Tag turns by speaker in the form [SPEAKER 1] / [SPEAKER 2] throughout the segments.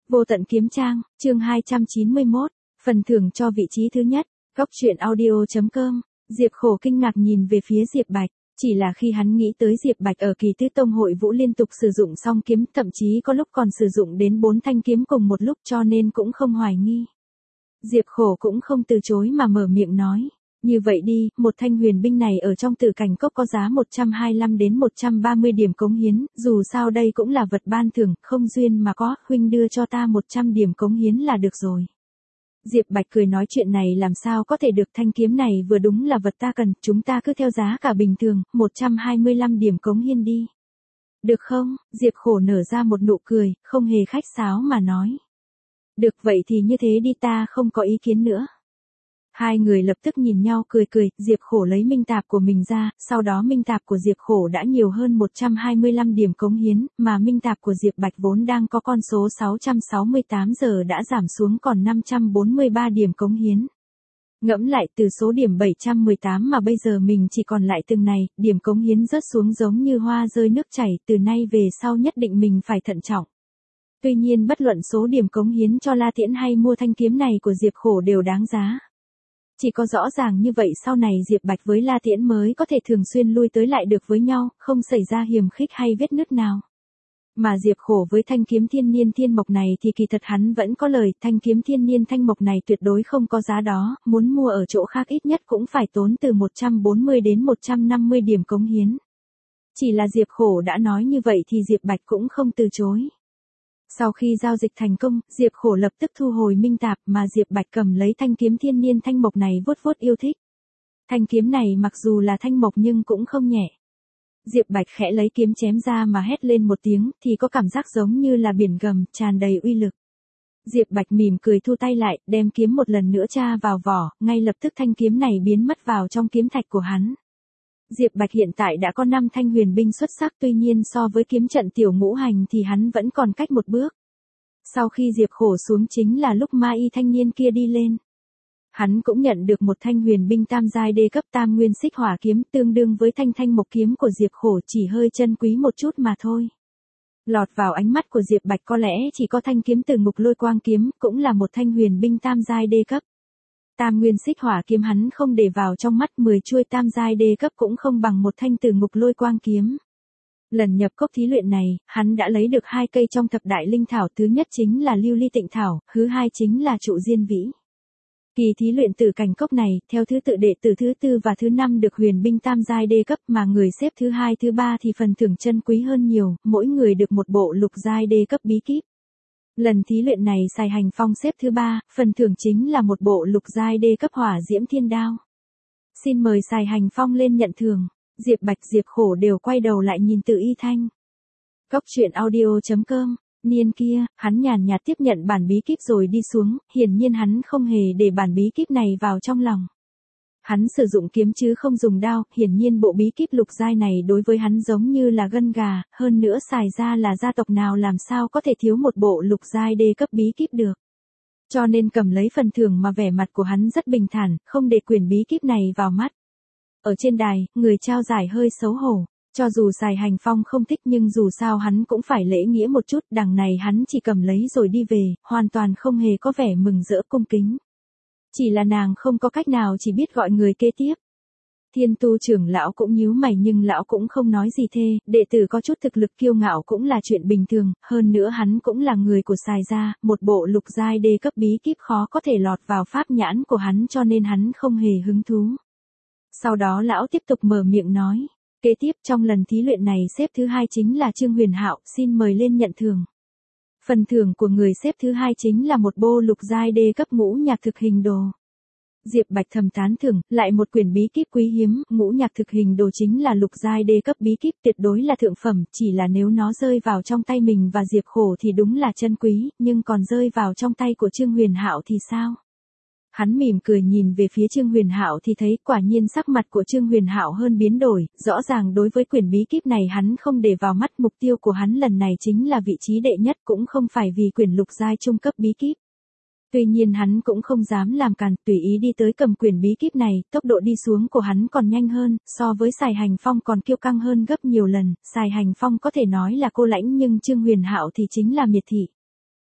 [SPEAKER 1] Vô tận kiếm trang, chương 291, phần thưởng cho vị trí thứ nhất, Góc truyện audio.com. Diệp Khổ kinh ngạc nhìn về phía Diệp Bạch, chỉ là khi hắn nghĩ tới Diệp Bạch ở Kỳ Tứ Tông hội vũ liên tục sử dụng song kiếm, thậm chí có lúc còn sử dụng đến 4 thanh kiếm cùng một lúc, cho nên cũng không hoài nghi. Diệp Khổ cũng không từ chối mà mở miệng nói, như vậy đi, một thanh huyền binh này ở trong Tử Cảnh Cốc có giá 125 đến 130 điểm cống hiến, dù sao đây cũng là vật ban thưởng, không duyên mà có, huynh đưa cho ta 100 điểm cống hiến là được rồi. Diệp Bạch cười nói, chuyện này làm sao có thể được, thanh kiếm này vừa đúng là vật ta cần, chúng ta cứ theo giá cả bình thường, 125 điểm cống hiến đi. Được không? Diệp Khổ nở ra một nụ cười, không hề khách sáo mà nói. Được, vậy thì như thế đi, ta không có ý kiến nữa. Hai người lập tức nhìn nhau cười cười, Diệp Khổ lấy minh tạp của mình ra, sau đó minh tạp của Diệp Khổ đã nhiều hơn 125 điểm cống hiến, mà minh tạp của Diệp Bạch vốn đang có con số 668 giờ đã giảm xuống còn 543 điểm cống hiến. Ngẫm lại, từ số điểm 718 mà bây giờ mình chỉ còn lại từng này, điểm cống hiến rớt xuống giống như hoa rơi nước chảy, từ nay về sau nhất định mình phải thận trọng. Tuy nhiên bất luận số điểm cống hiến cho La Tiễn hay mua thanh kiếm này của Diệp Khổ đều đáng giá. Chỉ có rõ ràng như vậy sau này Diệp Bạch với La Tiễn mới có thể thường xuyên lui tới lại được với nhau, không xảy ra hiềm khích hay vết nứt nào. Mà Diệp Khổ với thanh kiếm thiên niên thiên mộc này thì kỳ thật hắn vẫn có lời, thanh kiếm thiên niên thanh mộc này tuyệt đối không có giá đó, muốn mua ở chỗ khác ít nhất cũng phải tốn từ 140 đến 150 điểm cống hiến. Chỉ là Diệp Khổ đã nói như vậy thì Diệp Bạch cũng không từ chối. Sau khi giao dịch thành công, Diệp Khổ lập tức thu hồi minh tạp, mà Diệp Bạch cầm lấy thanh kiếm thiên niên thanh mộc này vuốt vuốt yêu thích. Thanh kiếm này mặc dù là thanh mộc nhưng cũng không nhẹ. Diệp Bạch khẽ lấy kiếm chém ra mà hét lên một tiếng, thì có cảm giác giống như là biển gầm, tràn đầy uy lực. Diệp Bạch mỉm cười thu tay lại, đem kiếm một lần nữa tra vào vỏ, ngay lập tức thanh kiếm này biến mất vào trong kiếm thạch của hắn. Diệp Bạch hiện tại đã có 5 thanh huyền binh xuất sắc, tuy nhiên so với kiếm trận tiểu ngũ hành thì hắn vẫn còn cách một bước. Sau khi Diệp Khổ xuống chính là lúc ma y thanh niên kia đi lên. Hắn cũng nhận được một thanh huyền binh tam giai đê cấp tam nguyên xích hỏa kiếm, tương đương với thanh mộc kiếm của Diệp Khổ, chỉ hơi chân quý một chút mà thôi. Lọt vào ánh mắt của Diệp Bạch có lẽ chỉ có thanh kiếm Từ Ngục Lôi Quang kiếm, cũng là một thanh huyền binh tam giai đê cấp. Tam nguyên xích hỏa kiếm hắn không để vào trong mắt, 10 chuôi tam giai đê cấp cũng không bằng một thanh Từ Ngục Lôi Quang kiếm. Lần nhập cốc thí luyện này, hắn đã lấy được 2 cây trong thập đại linh thảo, thứ nhất chính là lưu ly tịnh thảo, thứ hai chính là trụ diên vĩ. Kỳ thí luyện Tử Cảnh Cốc này, theo thứ tự đệ tử thứ 4 và thứ 5 được huyền binh tam giai đê cấp, mà người xếp thứ 2 thứ 3 thì phần thưởng chân quý hơn nhiều, mỗi người được một bộ lục giai đê cấp bí kíp. Lần thí luyện này Sài Hành Phong xếp thứ 3, phần thưởng chính là một bộ lục giai đê cấp hỏa diễm thiên đao. Xin mời Sài Hành Phong lên nhận thưởng. Diệp Bạch, Diệp Khổ đều quay đầu lại nhìn Từ Y Thanh. Góc truyện audio.com. Niên kia, hắn nhàn nhạt tiếp nhận bản bí kíp rồi đi xuống, hiển nhiên hắn không hề để bản bí kíp này vào trong lòng. Hắn sử dụng kiếm chứ không dùng đao, hiển nhiên bộ bí kíp lục giai này đối với hắn giống như là gân gà, hơn nữa xài ra là gia tộc nào làm sao có thể thiếu một bộ lục giai đê cấp bí kíp được. Cho nên cầm lấy phần thưởng mà vẻ mặt của hắn rất bình thản, không để quyển bí kíp này vào mắt. Ở trên đài, người trao giải hơi xấu hổ. Cho dù Sài Hành Phong không thích nhưng dù sao hắn cũng phải lễ nghĩa một chút, đằng này hắn chỉ cầm lấy rồi đi về, hoàn toàn không hề có vẻ mừng rỡ cung kính. Chỉ là nàng không có cách nào, chỉ biết gọi người kế tiếp. Thiên Tu trưởng lão cũng nhíu mày nhưng lão cũng không nói gì thê, đệ tử có chút thực lực kiêu ngạo cũng là chuyện bình thường, hơn nữa hắn cũng là người của Sài gia, một bộ lục giai đê cấp bí kíp khó có thể lọt vào pháp nhãn của hắn cho nên hắn không hề hứng thú. Sau đó lão tiếp tục mở miệng nói. Kế tiếp trong lần thí luyện này xếp thứ 2 chính là Trương Huyền Hạo, xin mời lên nhận thưởng. Phần thưởng của người xếp thứ 2 chính là một bộ lục giai đê cấp ngũ nhạc thực hình đồ. Diệp Bạch thầm tán thưởng, lại một quyển bí kíp quý hiếm, ngũ nhạc thực hình đồ chính là lục giai đê cấp bí kíp, tuyệt đối là thượng phẩm, chỉ là nếu nó rơi vào trong tay mình và Diệp Khổ thì đúng là chân quý, nhưng còn rơi vào trong tay của Trương Huyền Hạo thì sao? Hắn mỉm cười nhìn về phía Trương Huyền Hạo thì thấy quả nhiên sắc mặt của Trương Huyền Hạo hơn biến đổi, rõ ràng đối với quyển bí kíp này hắn không để vào mắt, mục tiêu của hắn lần này chính là vị trí đệ nhất, cũng không phải vì quyển lục giai trung cấp bí kíp. Tuy nhiên hắn cũng không dám làm càn, tùy ý đi tới cầm quyển bí kíp này, tốc độ đi xuống của hắn còn nhanh hơn, so với Sài Hành Phong còn kiêu căng hơn gấp nhiều lần, Sài Hành Phong có thể nói là cô lãnh nhưng Trương Huyền Hạo thì chính là miệt thị.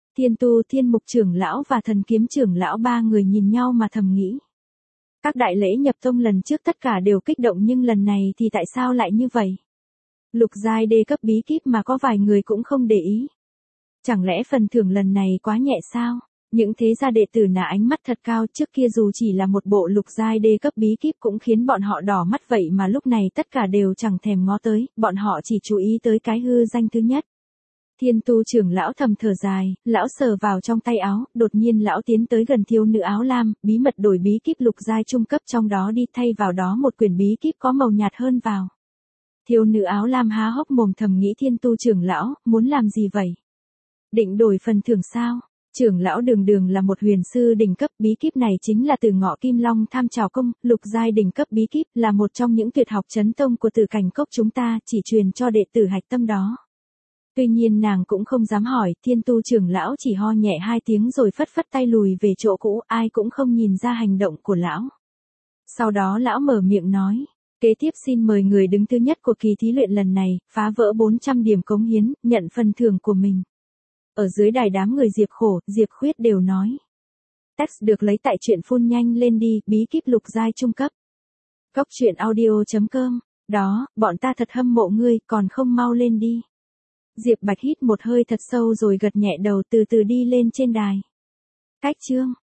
[SPEAKER 1] Thiên tu thiên mục trưởng lão và thần kiếm trưởng lão ba người nhìn nhau mà thầm nghĩ. Các đại lễ nhập tông lần trước tất cả đều kích động nhưng lần này thì tại sao lại như vậy? Lục giai đê cấp bí kíp mà có vài người cũng không để ý. Chẳng lẽ phần thưởng lần này quá nhẹ sao? Những thế gia đệ tử nả ánh mắt thật cao, trước kia dù chỉ là một bộ lục giai đê cấp bí kíp cũng khiến bọn họ đỏ mắt, vậy mà lúc này tất cả đều chẳng thèm ngó tới, bọn họ chỉ chú ý tới cái hư danh thứ nhất. Thiên tu trưởng lão thầm thở dài, lão sờ vào trong tay áo, đột nhiên lão tiến tới gần thiếu nữ áo lam, bí mật đổi bí kíp lục giai trung cấp trong đó đi, thay vào đó một quyển bí kíp có màu nhạt hơn vào. Thiếu nữ áo lam há hốc mồm thầm nghĩ thiên tu trưởng lão, muốn làm gì vậy? Định đổi phần thưởng sao? Trưởng lão đường đường là một huyền sư đỉnh cấp, bí kíp này chính là từ Ngọ Kim Long Tham Trảo Công, lục giai đỉnh cấp bí kíp, là một trong những tuyệt học chấn tông của Tử Cảnh Cốc chúng ta, chỉ truyền cho đệ tử hạch tâm đó. Tuy nhiên nàng cũng không dám hỏi, thiên tu trưởng lão chỉ ho nhẹ hai tiếng rồi phất phất tay lùi về chỗ cũ, ai cũng không nhìn ra hành động của lão. Sau đó lão mở miệng nói, kế tiếp xin mời người đứng thứ nhất của kỳ thí luyện lần này, phá vỡ 400 điểm cống hiến, nhận phần thưởng của mình. Ở dưới đài đám người Diệp Khổ, Diệp Khuyết đều nói. Text được lấy tại truyện phun nhanh lên đi, bí kíp lục giai trung cấp. Góc truyện audio.com, đó, bọn ta thật hâm mộ ngươi, còn không mau lên đi. Diệp Bạch hít một hơi thật sâu rồi gật nhẹ đầu, từ từ đi lên trên đài. Cách chương.